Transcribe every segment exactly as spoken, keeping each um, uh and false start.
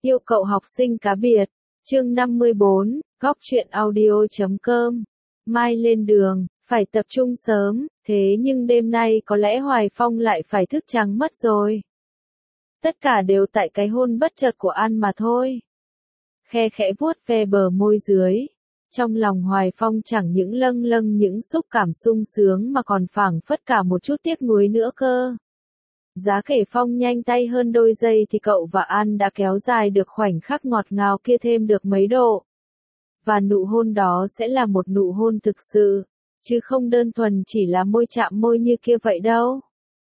Yêu cậu học sinh cá biệt. Chương năm mươi bốn, góc truyện audio chấm com. Mai lên đường, phải tập trung sớm, thế nhưng đêm nay có lẽ Hoài Phong lại phải thức trắng mất rồi. Tất cả đều tại cái hôn bất chợt của An mà thôi. Khe khẽ vuốt ve bờ môi dưới. Trong lòng Hoài Phong chẳng những lâng lâng những xúc cảm sung sướng mà còn phảng phất cả một chút tiếc nuối nữa cơ. Giá kể Phong nhanh tay hơn đôi giây thì cậu và An đã kéo dài được khoảnh khắc ngọt ngào kia thêm được mấy độ. Và nụ hôn đó sẽ là một nụ hôn thực sự, chứ không đơn thuần chỉ là môi chạm môi như kia vậy đâu.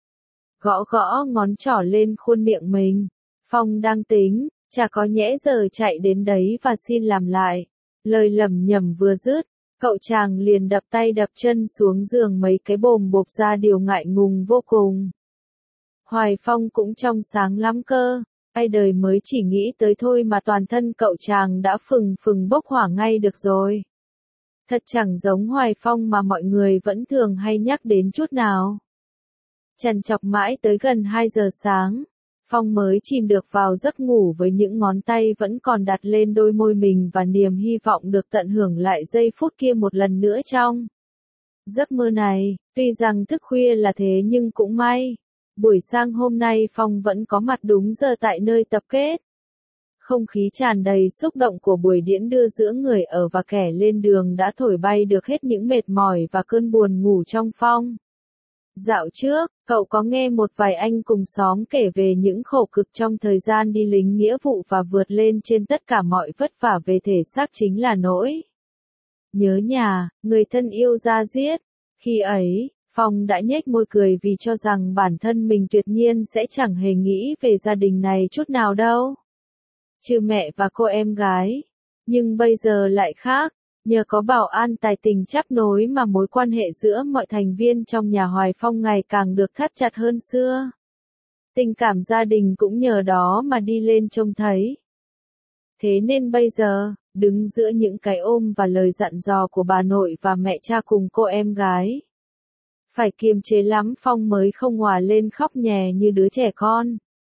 Gõ gõ ngón trỏ lên khuôn miệng mình, Phong đang tính, chả có nhẽ giờ chạy đến đấy và xin làm lại. Lời lẩm nhẩm vừa dứt, cậu chàng liền đập tay đập chân xuống giường mấy cái bồm bộp ra điều ngại ngùng vô cùng. Hoài Phong cũng trong sáng lắm cơ, ai đời mới chỉ nghĩ tới thôi mà toàn thân cậu chàng đã phừng phừng bốc hỏa ngay được rồi. Thật chẳng giống Hoài Phong mà mọi người vẫn thường hay nhắc đến chút nào. Trằn trọc mãi tới gần hai giờ sáng, Phong mới chìm được vào giấc ngủ với những ngón tay vẫn còn đặt lên đôi môi mình và niềm hy vọng được tận hưởng lại giây phút kia một lần nữa trong giấc mơ này. Tuy rằng thức khuya là thế nhưng cũng may, buổi sáng hôm nay Phong vẫn có mặt đúng giờ tại nơi tập kết. Không khí tràn đầy xúc động của buổi điển đưa giữa người ở và kẻ lên đường đã thổi bay được hết những mệt mỏi và cơn buồn ngủ trong Phong. Dạo trước, cậu có nghe một vài anh cùng xóm kể về những khổ cực trong thời gian đi lính nghĩa vụ và vượt lên trên tất cả mọi vất vả về thể xác chính là nỗi nhớ nhà, người thân yêu da diết. Khi ấy, Phong đã nhếch môi cười vì cho rằng bản thân mình tuyệt nhiên sẽ chẳng hề nghĩ về gia đình này chút nào đâu. Trừ mẹ và cô em gái. Nhưng bây giờ lại khác, nhờ có Bảo An tài tình chắp nối mà mối quan hệ giữa mọi thành viên trong nhà Hoài Phong ngày càng được thắt chặt hơn xưa. Tình cảm gia đình cũng nhờ đó mà đi lên trông thấy. Thế nên bây giờ, đứng giữa những cái ôm và lời dặn dò của bà nội và mẹ cha cùng cô em gái, phải kiềm chế lắm Phong mới không òa lên khóc nhè như đứa trẻ con.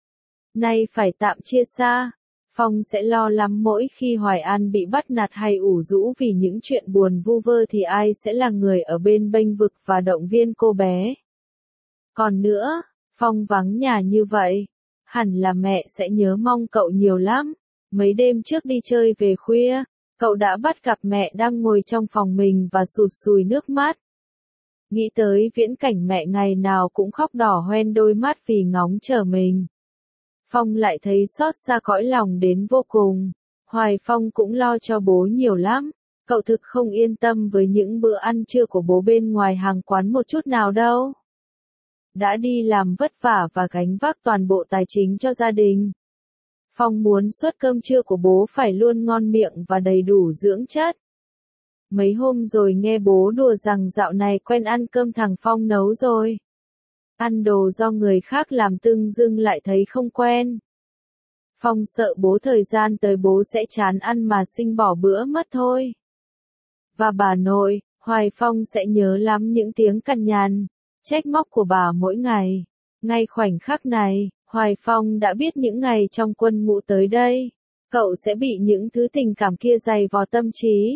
Nay phải tạm chia xa, Phong sẽ lo lắm mỗi khi Hoài An bị bắt nạt hay ủ rũ vì những chuyện buồn vu vơ thì ai sẽ là người ở bên bênh vực và động viên cô bé. Còn nữa, Phong vắng nhà như vậy, hẳn là mẹ sẽ nhớ mong cậu nhiều lắm. Mấy đêm trước đi chơi về khuya, cậu đã bắt gặp mẹ đang ngồi trong phòng mình và sụt sùi nước mắt. Nghĩ tới viễn cảnh mẹ ngày nào cũng khóc đỏ hoe đôi mắt vì ngóng chờ mình, Phong lại thấy xót xa cõi lòng đến vô cùng. Hoài Phong cũng lo cho bố nhiều lắm, cậu thực không yên tâm với những bữa ăn trưa của bố bên ngoài hàng quán một chút nào đâu. Đã đi làm vất vả và gánh vác toàn bộ tài chính cho gia đình, Phong muốn suất cơm trưa của bố phải luôn ngon miệng và đầy đủ dưỡng chất. Mấy hôm rồi nghe bố đùa rằng dạo này quen ăn cơm thằng Phong nấu rồi. Ăn đồ do người khác làm tưng dưng lại thấy không quen. Phong sợ bố thời gian tới bố sẽ chán ăn mà sinh bỏ bữa mất thôi. Và bà nội, Hoài Phong sẽ nhớ lắm những tiếng cằn nhằn, trách móc của bà mỗi ngày. Ngay khoảnh khắc này, Hoài Phong đã biết những ngày trong quân ngũ tới đây, cậu sẽ bị những thứ tình cảm kia dày vò tâm trí.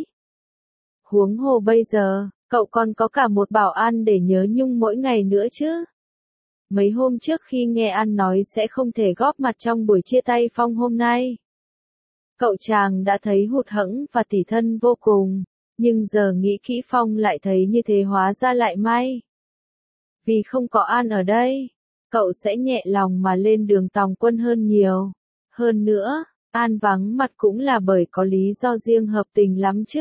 Huống hồ bây giờ, cậu còn có cả một Bảo An để nhớ nhung mỗi ngày nữa chứ. Mấy hôm trước khi nghe An nói sẽ không thể góp mặt trong buổi chia tay Phong hôm nay, cậu chàng đã thấy hụt hẫng và tủi thân vô cùng, nhưng giờ nghĩ kỹ Phong lại thấy như thế hóa ra lại may. Vì không có An ở đây, cậu sẽ nhẹ lòng mà lên đường tòng quân hơn nhiều. Hơn nữa, An vắng mặt cũng là bởi có lý do riêng hợp tình lắm chứ.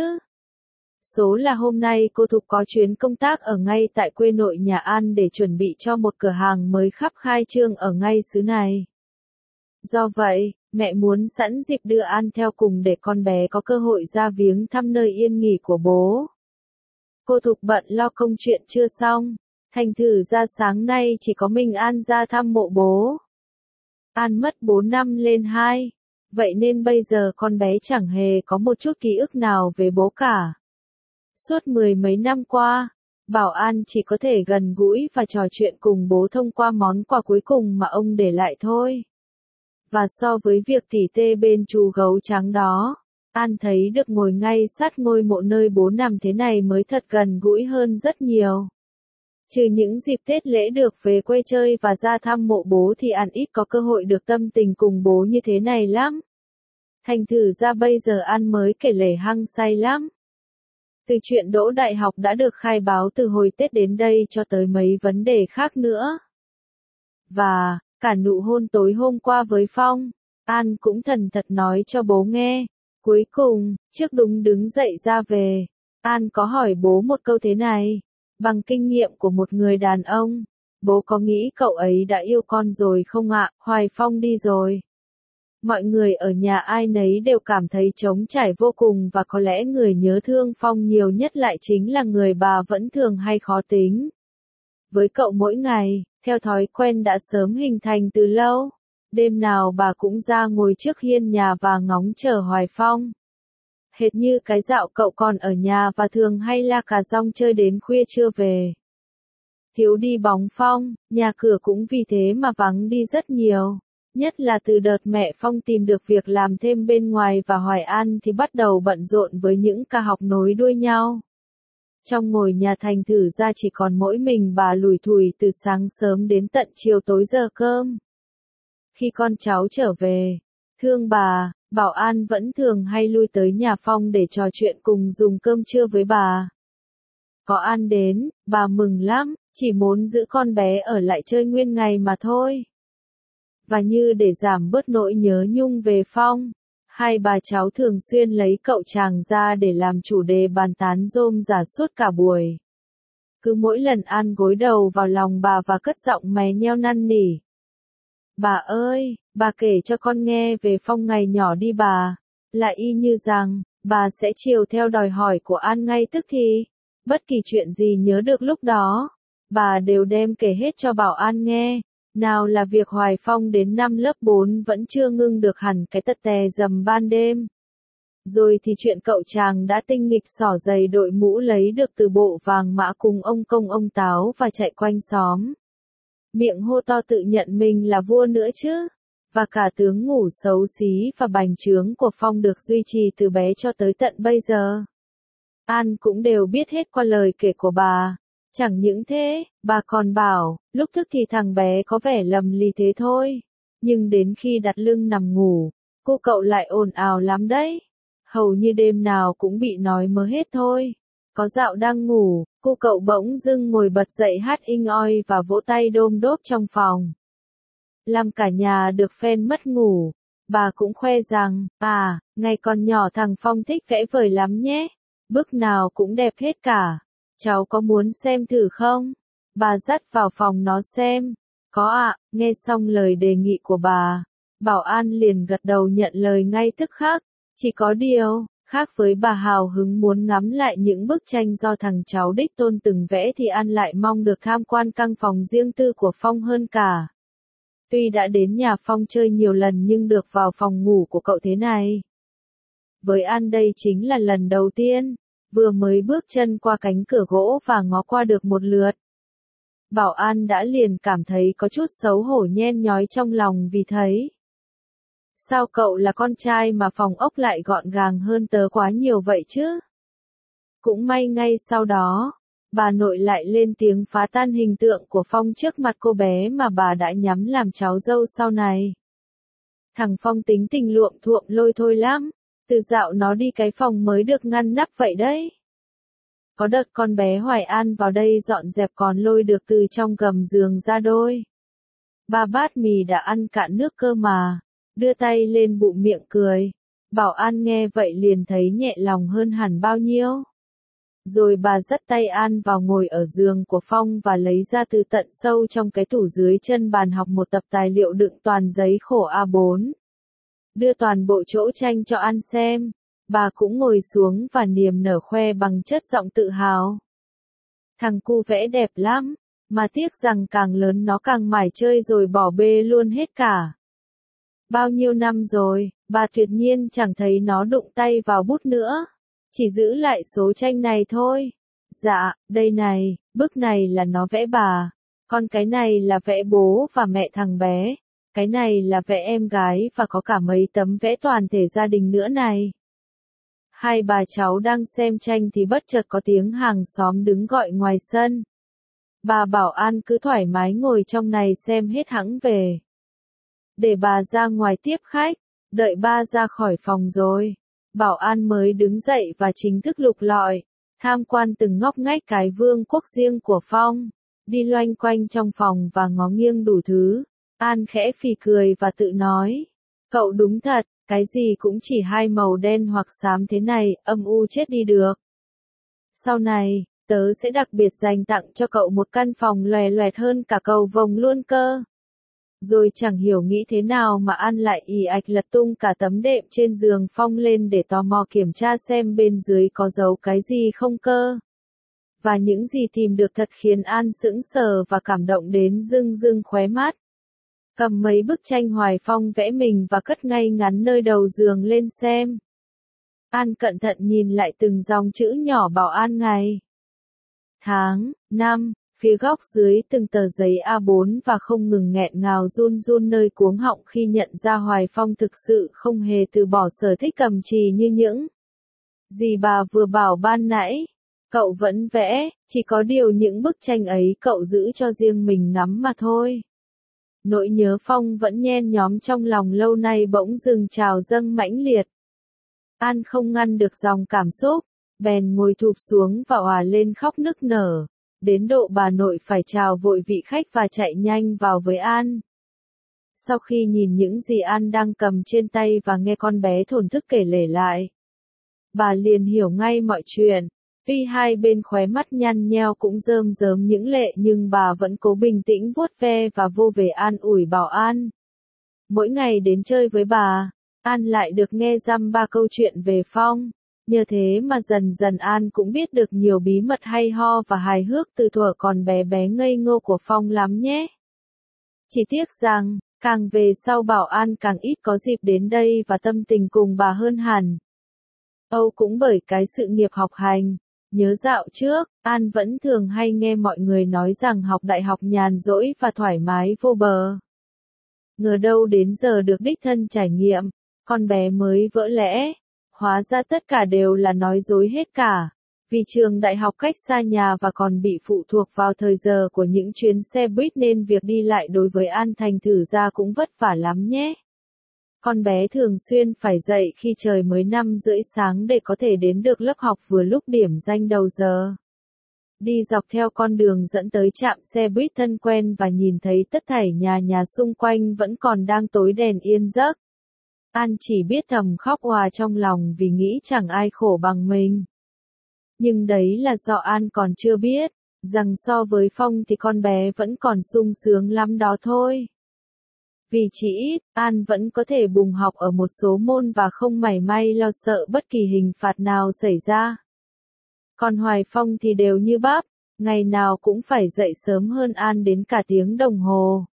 Số là hôm nay cô Thục có chuyến công tác ở ngay tại quê nội nhà An để chuẩn bị cho một cửa hàng mới khắp khai trương ở ngay xứ này. Do vậy, mẹ muốn sẵn dịp đưa An theo cùng để con bé có cơ hội ra viếng thăm nơi yên nghỉ của bố. Cô Thục bận lo công chuyện chưa xong, thành thử ra sáng nay chỉ có mình An ra thăm mộ bố. An mất bốn năm lên hai, vậy nên bây giờ con bé chẳng hề có một chút ký ức nào về bố cả. Suốt mười mấy năm qua, Bảo An chỉ có thể gần gũi và trò chuyện cùng bố thông qua món quà cuối cùng mà ông để lại thôi. Và so với việc tỉ tê bên chú gấu trắng đó, An thấy được ngồi ngay sát ngôi mộ nơi bố nằm thế này mới thật gần gũi hơn rất nhiều. Trừ những dịp Tết lễ được về quê chơi và ra thăm mộ bố thì An ít có cơ hội được tâm tình cùng bố như thế này lắm. Thành thử ra bây giờ An mới kể lể hăng say lắm. Từ chuyện đỗ đại học đã được khai báo từ hồi Tết đến đây cho tới mấy vấn đề khác nữa. Và, cả nụ hôn tối hôm qua với Phong, An cũng thần thật nói cho bố nghe. Cuối cùng, trước đúng đứng dậy ra về, An có hỏi bố một câu thế này. Bằng kinh nghiệm của một người đàn ông, bố có nghĩ cậu ấy đã yêu con rồi không ạ? Hoài Phong đi rồi. Mọi người ở nhà ai nấy đều cảm thấy trống trải vô cùng và có lẽ người nhớ thương Phong nhiều nhất lại chính là người bà vẫn thường hay khó tính. Với cậu mỗi ngày, theo thói quen đã sớm hình thành từ lâu, đêm nào bà cũng ra ngồi trước hiên nhà và ngóng chờ Hoài Phong. Hệt như cái dạo cậu còn ở nhà và thường hay la cà rong chơi đến khuya chưa về. Thiếu đi bóng Phong, nhà cửa cũng vì thế mà vắng đi rất nhiều. Nhất là từ đợt mẹ Phong tìm được việc làm thêm bên ngoài và Hoài An thì bắt đầu bận rộn với những ca học nối đuôi nhau. Trong ngôi nhà thành thử ra chỉ còn mỗi mình bà lủi thủi từ sáng sớm đến tận chiều tối giờ cơm. Khi con cháu trở về, thương bà, Bảo An vẫn thường hay lui tới nhà Phong để trò chuyện cùng dùng cơm trưa với bà. Có An đến, bà mừng lắm, chỉ muốn giữ con bé ở lại chơi nguyên ngày mà thôi. Và như để giảm bớt nỗi nhớ nhung về Phong, hai bà cháu thường xuyên lấy cậu chàng ra để làm chủ đề bàn tán rôm rả suốt cả buổi. Cứ mỗi lần An gối đầu vào lòng bà và cất giọng mè nheo năn nỉ. Bà ơi, bà kể cho con nghe về Phong ngày nhỏ đi bà, là y như rằng, bà sẽ chiều theo đòi hỏi của An ngay tức thì. Bất kỳ chuyện gì nhớ được lúc đó, bà đều đem kể hết cho Bảo An nghe. Nào là việc Hoài Phong đến năm lớp bốn vẫn chưa ngưng được hẳn cái tật tè dầm ban đêm. Rồi thì chuyện cậu chàng đã tinh nghịch xỏ giày đội mũ lấy được từ bộ vàng mã cùng ông công ông táo và chạy quanh xóm. Miệng hô to tự nhận mình là vua nữa chứ. Và cả tướng ngủ xấu xí và bành trướng của Phong được duy trì từ bé cho tới tận bây giờ. An cũng đều biết hết qua lời kể của bà. Chẳng những thế, bà còn bảo, lúc thức thì thằng bé có vẻ lầm lì thế thôi. Nhưng đến khi đặt lưng nằm ngủ, cô cậu lại ồn ào lắm đấy. Hầu như đêm nào cũng bị nói mớ hết thôi. Có dạo đang ngủ, cô cậu bỗng dưng ngồi bật dậy hát inh oi và vỗ tay đôm đốp trong phòng. Làm cả nhà được phen mất ngủ. Bà cũng khoe rằng, à, ngày còn nhỏ thằng Phong thích vẽ vời lắm nhé. Bức nào cũng đẹp hết cả. Cháu có muốn xem thử không? Bà dắt vào phòng nó xem. Có ạ, nghe xong lời đề nghị của bà. Bảo An liền gật đầu nhận lời ngay tức khắc. Chỉ có điều, khác với bà hào hứng muốn ngắm lại những bức tranh do thằng cháu đích tôn từng vẽ thì An lại mong được tham quan căn phòng riêng tư của Phong hơn cả. Tuy đã đến nhà Phong chơi nhiều lần nhưng được vào phòng ngủ của cậu thế này. Với An đây chính là lần đầu tiên. Vừa mới bước chân qua cánh cửa gỗ và ngó qua được một lượt. Bảo An đã liền cảm thấy có chút xấu hổ nhen nhói trong lòng vì thấy. Sao cậu là con trai mà phòng ốc lại gọn gàng hơn tớ quá nhiều vậy chứ? Cũng may ngay sau đó, bà nội lại lên tiếng phá tan hình tượng của Phong trước mặt cô bé mà bà đã nhắm làm cháu dâu sau này. Thằng Phong tính tình luộm thuộm lôi thôi lắm. Từ dạo nó đi cái phòng mới được ngăn nắp vậy đấy. Có đợt con bé Hoài An vào đây dọn dẹp còn lôi được từ trong gầm giường ra đôi. Ba bát mì đã ăn cạn nước cơ mà. Đưa tay lên bụng miệng cười. Bảo An nghe vậy liền thấy nhẹ lòng hơn hẳn bao nhiêu. Rồi bà dắt tay An vào ngồi ở giường của Phong và lấy ra từ tận sâu trong cái tủ dưới chân bàn học một tập tài liệu đựng toàn giấy khổ a bốn. Đưa toàn bộ chỗ tranh cho An xem. Bà cũng ngồi xuống và niềm nở khoe bằng chất giọng tự hào. Thằng cu vẽ đẹp lắm, mà tiếc rằng càng lớn nó càng mải chơi rồi bỏ bê luôn hết cả. Bao nhiêu năm rồi, bà tuyệt nhiên chẳng thấy nó đụng tay vào bút nữa. Chỉ giữ lại số tranh này thôi. Dạ, đây này, bức này là nó vẽ bà. Còn cái này là vẽ bố và mẹ thằng bé. cái này là vẽ em gái và có cả mấy tấm vẽ toàn thể gia đình nữa này. Hai bà cháu đang xem tranh thì bất chợt có tiếng hàng xóm đứng gọi ngoài sân. Bà bảo An cứ thoải mái ngồi trong này xem hết hẵng về. Để bà ra ngoài tiếp khách, đợi ba ra khỏi phòng rồi. Bảo An mới đứng dậy và chính thức lục lọi, tham quan từng ngóc ngách cái vương quốc riêng của Phong, đi loanh quanh trong phòng và ngó nghiêng đủ thứ. An khẽ phì cười và tự nói, cậu đúng thật, cái gì cũng chỉ hai màu đen hoặc xám thế này, âm u chết đi được. Sau này, tớ sẽ đặc biệt dành tặng cho cậu một căn phòng loè loẹt hơn cả cầu vồng luôn cơ. Rồi chẳng hiểu nghĩ thế nào mà An lại ì ạch lật tung cả tấm đệm trên giường Phong lên để tò mò kiểm tra xem bên dưới có giấu cái gì không cơ. Và những gì tìm được thật khiến An sững sờ và cảm động đến rưng rưng khóe mắt. Cầm mấy bức tranh Hoài Phong vẽ mình và cất ngay ngắn nơi đầu giường lên xem. An cẩn thận nhìn lại từng dòng chữ nhỏ bảo An ngày, tháng, năm, phía góc dưới từng tờ giấy A bốn và không ngừng nghẹn ngào run run nơi cuống họng khi nhận ra Hoài Phong thực sự không hề từ bỏ sở thích cầm chì như những gì bà vừa bảo ban nãy. Cậu vẫn vẽ, chỉ có điều những bức tranh ấy cậu giữ cho riêng mình ngắm mà thôi. Nỗi nhớ Phong vẫn nhen nhóm trong lòng lâu nay bỗng dưng trào dâng mãnh liệt. An không ngăn được dòng cảm xúc, bèn ngồi thụp xuống và òa lên khóc nức nở, đến độ bà nội phải chào vội vị khách và chạy nhanh vào với An. Sau khi nhìn những gì An đang cầm trên tay và nghe con bé thổn thức kể lể lại, bà liền hiểu ngay mọi chuyện. Tuy hai bên khóe mắt nhăn nheo cũng rơm rớm những lệ nhưng bà vẫn cố bình tĩnh vuốt ve và vô về an ủi bảo An. Mỗi ngày đến chơi với bà, An lại được nghe dăm ba câu chuyện về Phong. Nhờ thế mà dần dần An cũng biết được nhiều bí mật hay ho và hài hước từ thuở còn bé bé ngây ngô của Phong lắm nhé. Chỉ tiếc rằng, càng về sau Bảo An càng ít có dịp đến đây và tâm tình cùng bà hơn hẳn. Âu cũng bởi cái sự nghiệp học hành. Nhớ dạo trước, An vẫn thường hay nghe mọi người nói rằng học đại học nhàn rỗi và thoải mái vô bờ. Ngờ đâu đến giờ được đích thân trải nghiệm, con bé mới vỡ lẽ. Hóa ra tất cả đều là nói dối hết cả. Vì trường đại học cách xa nhà và còn bị phụ thuộc vào thời giờ của những chuyến xe buýt nên việc đi lại đối với An thành thử ra cũng vất vả lắm nhé. Con bé thường xuyên phải dậy khi trời mới năm rưỡi sáng để có thể đến được lớp học vừa lúc điểm danh đầu giờ. Đi dọc theo con đường dẫn tới trạm xe buýt thân quen và nhìn thấy tất thảy nhà nhà xung quanh vẫn còn đang tối đèn yên giấc. An chỉ biết thầm khóc òa trong lòng vì nghĩ chẳng ai khổ bằng mình. Nhưng đấy là do An còn chưa biết, rằng so với Phong thì con bé vẫn còn sung sướng lắm đó thôi. Vì chỉ ít, An vẫn có thể bùng học ở một số môn và không mảy may lo sợ bất kỳ hình phạt nào xảy ra. Còn Hoài Phong thì đều như bắp, ngày nào cũng phải dậy sớm hơn An đến cả tiếng đồng hồ.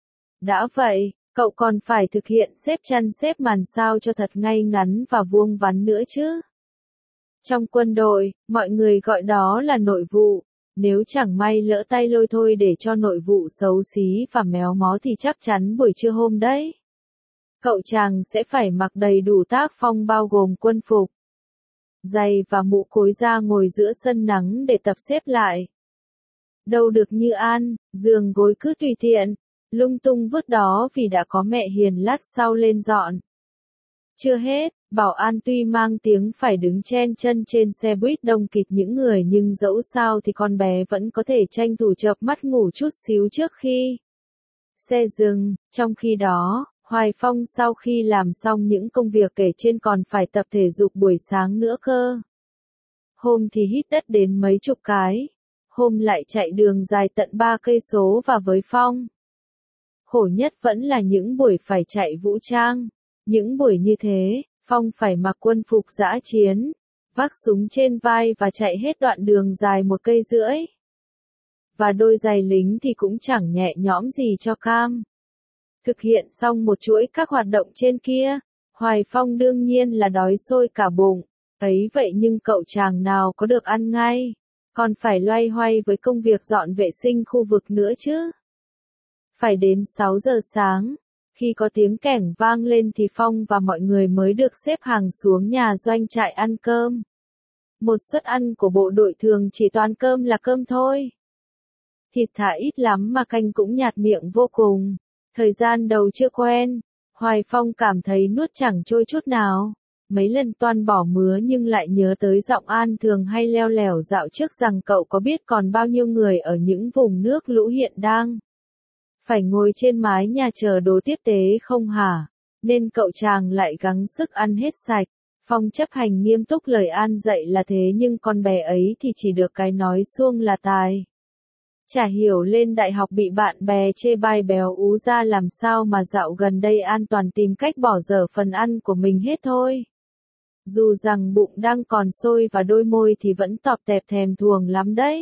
Đã vậy, cậu còn phải thực hiện xếp chăn xếp màn sao cho thật ngay ngắn và vuông vắn nữa chứ. Trong quân đội, mọi người gọi đó là nội vụ. Nếu chẳng may lỡ tay lôi thôi để cho nội vụ xấu xí và méo mó thì chắc chắn buổi trưa hôm đấy, cậu chàng sẽ phải mặc đầy đủ tác phong bao gồm quân phục, giày và mũ cối ra ngồi giữa sân nắng để tập xếp lại. Đâu được như An, giường gối cứ tùy tiện, lung tung vứt đó vì đã có mẹ hiền lát sau lên dọn. Chưa hết, Bảo An tuy mang tiếng phải đứng chen chân trên xe buýt đông kịt những người nhưng dẫu sao thì con bé vẫn có thể tranh thủ chợp mắt ngủ chút xíu trước khi xe dừng. Trong khi đó, Hoài Phong sau khi làm xong những công việc kể trên còn phải tập thể dục buổi sáng nữa cơ. Hôm thì hít đất đến mấy chục cái, hôm lại chạy đường dài tận ba cây số và với Phong. Khổ nhất vẫn là những buổi phải chạy vũ trang. Những buổi như thế, Phong phải mặc quân phục dã chiến, vác súng trên vai và chạy hết đoạn đường dài một cây rưỡi. Và đôi giày lính thì cũng chẳng nhẹ nhõm gì cho cam. Thực hiện xong một chuỗi các hoạt động trên kia, Hoài Phong đương nhiên là đói sôi cả bụng. Ấy vậy nhưng cậu chàng nào có được ăn ngay, còn phải loay hoay với công việc dọn vệ sinh khu vực nữa chứ. Phải đến sáu giờ sáng. Khi có tiếng kẻng vang lên thì Phong và mọi người mới được xếp hàng xuống nhà doanh trại ăn cơm. Một suất ăn của bộ đội thường chỉ toàn cơm là cơm thôi. Thịt thả ít lắm mà canh cũng nhạt miệng vô cùng. Thời gian đầu chưa quen, Hoài Phong cảm thấy nuốt chẳng trôi chút nào. Mấy lần toan bỏ mứa nhưng lại nhớ tới giọng An thường hay leo lẻo dạo trước rằng cậu có biết còn bao nhiêu người ở những vùng nước lũ hiện đang phải ngồi trên mái nhà chờ đồ tiếp tế không hả? Nên cậu chàng lại gắng sức ăn hết sạch. Phong chấp hành nghiêm túc lời An dạy là thế nhưng con bé ấy thì chỉ được cái nói suông là tài. Chả hiểu lên đại học bị bạn bè chê bai béo ú ra làm sao mà dạo gần đây An toàn tìm cách bỏ dở phần ăn của mình hết thôi. Dù rằng bụng đang còn sôi và đôi môi thì vẫn tọp tẹp thèm thuồng lắm đấy.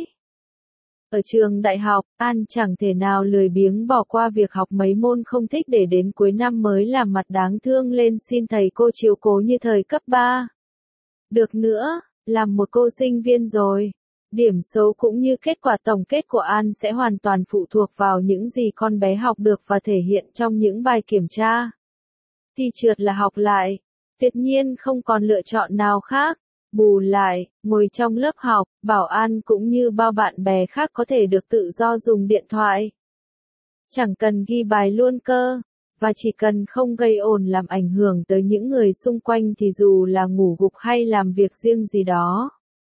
Ở trường đại học, An chẳng thể nào lười biếng bỏ qua việc học mấy môn không thích để đến cuối năm mới làm mặt đáng thương lên xin thầy cô chiếu cố như thời cấp ba. Được nữa, làm một cô sinh viên rồi. Điểm số cũng như kết quả tổng kết của An sẽ hoàn toàn phụ thuộc vào những gì con bé học được và thể hiện trong những bài kiểm tra. Thi trượt là học lại. Tuyệt nhiên không còn lựa chọn nào khác. Bù lại, ngồi trong lớp học, Bảo An cũng như bao bạn bè khác có thể được tự do dùng điện thoại. Chẳng cần ghi bài luôn cơ, và chỉ cần không gây ồn làm ảnh hưởng tới những người xung quanh thì dù là ngủ gục hay làm việc riêng gì đó,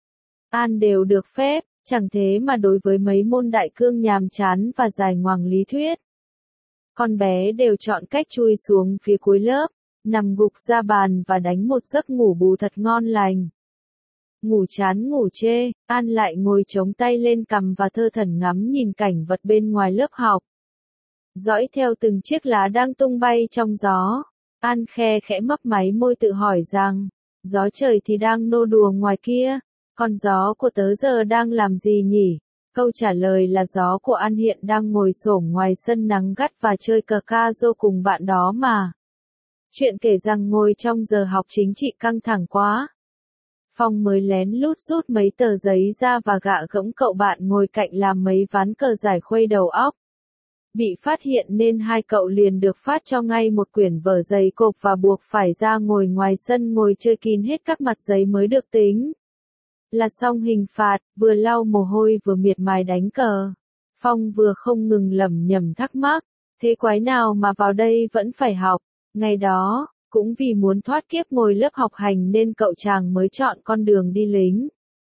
An đều được phép, chẳng thế mà đối với mấy môn đại cương nhàm chán và dài ngoằng lý thuyết, con bé đều chọn cách chui xuống phía cuối lớp, nằm gục ra bàn và đánh một giấc ngủ bù thật ngon lành. Ngủ chán ngủ chê, An lại ngồi chống tay lên cằm và thơ thẩn ngắm nhìn cảnh vật bên ngoài lớp học. Dõi theo từng chiếc lá đang tung bay trong gió, An khe khẽ mấp máy môi tự hỏi rằng, gió trời thì đang nô đùa ngoài kia, còn gió của tớ giờ đang làm gì nhỉ? Câu trả lời là gió của An hiện đang ngồi xổm ngoài sân nắng gắt và chơi cờ ca rô cùng bạn đó mà. Chuyện kể rằng ngồi trong giờ học chính trị căng thẳng quá. Phong mới lén lút rút mấy tờ giấy ra và gạ gẫm cậu bạn ngồi cạnh làm mấy ván cờ giải khuây đầu óc. Bị phát hiện nên hai cậu liền được phát cho ngay một quyển vở dày cộp và buộc phải ra ngồi ngoài sân ngồi chơi kín hết các mặt giấy mới được tính. Là xong hình phạt, vừa lau mồ hôi vừa miệt mài đánh cờ. Phong vừa không ngừng lẩm nhẩm thắc mắc, thế quái nào mà vào đây vẫn phải học. Ngày đó, cũng vì muốn thoát kiếp ngồi lớp học hành nên cậu chàng mới chọn con đường đi lính.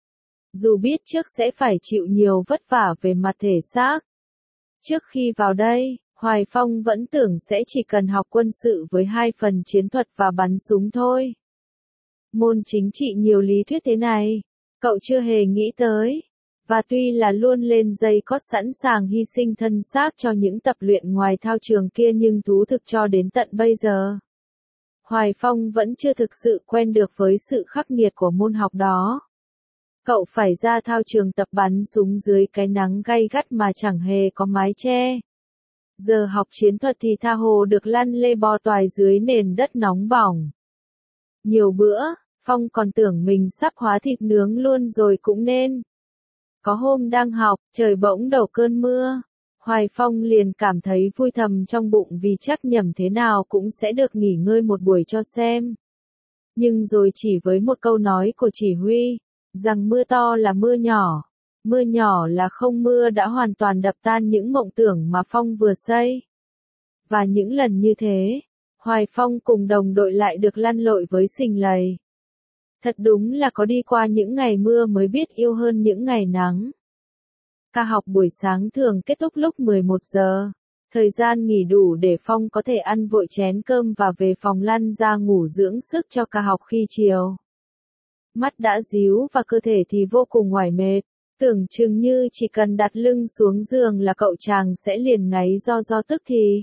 Dù biết trước sẽ phải chịu nhiều vất vả về mặt thể xác. Trước khi vào đây, Hoài Phong vẫn tưởng sẽ chỉ cần học quân sự với hai phần chiến thuật và bắn súng thôi. Môn chính trị nhiều lý thuyết thế này, cậu chưa hề nghĩ tới. Và tuy là luôn lên dây cót sẵn sàng hy sinh thân xác cho những tập luyện ngoài thao trường kia nhưng thú thực cho đến tận bây giờ, Hoài Phong vẫn chưa thực sự quen được với sự khắc nghiệt của môn học đó. Cậu phải ra thao trường tập bắn súng dưới cái nắng gay gắt mà chẳng hề có mái che. Giờ học chiến thuật thì tha hồ được lăn lê bò toài dưới nền đất nóng bỏng. Nhiều bữa, Phong còn tưởng mình sắp hóa thịt nướng luôn rồi cũng nên. Có hôm đang học, trời bỗng đổ cơn mưa. Hoài Phong liền cảm thấy vui thầm trong bụng vì chắc nhầm thế nào cũng sẽ được nghỉ ngơi một buổi cho xem. Nhưng rồi chỉ với một câu nói của chỉ huy, rằng mưa to là mưa nhỏ, mưa nhỏ là không mưa đã hoàn toàn đập tan những mộng tưởng mà Phong vừa xây. Và những lần như thế, Hoài Phong cùng đồng đội lại được lăn lội với sình lầy. Thật đúng là có đi qua những ngày mưa mới biết yêu hơn những ngày nắng. Ca học buổi sáng thường kết thúc lúc mười một giờ. Thời gian nghỉ đủ để Phong có thể ăn vội chén cơm và về phòng lăn ra ngủ dưỡng sức cho ca học khi chiều. Mắt đã díu và cơ thể thì vô cùng oải mệt. Tưởng chừng như chỉ cần đặt lưng xuống giường là cậu chàng sẽ liền ngáy do do tức thì.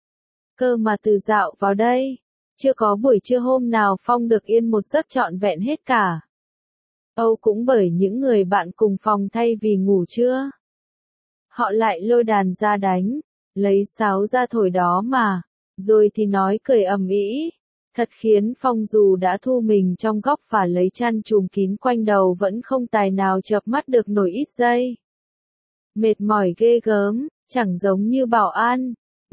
Cơ mà từ dạo vào đây, chưa có buổi trưa hôm nào Phong được yên một giấc trọn vẹn hết cả. Âu cũng bởi những người bạn cùng phòng thay vì ngủ trưa, họ lại lôi đàn ra đánh, lấy sáo ra thổi đó mà, rồi thì nói cười ầm ĩ, thật khiến Phong dù đã thu mình trong góc và lấy chăn trùm kín quanh đầu vẫn không tài nào chợp mắt được nổi ít giây. Mệt mỏi ghê gớm, chẳng giống như Bảo An,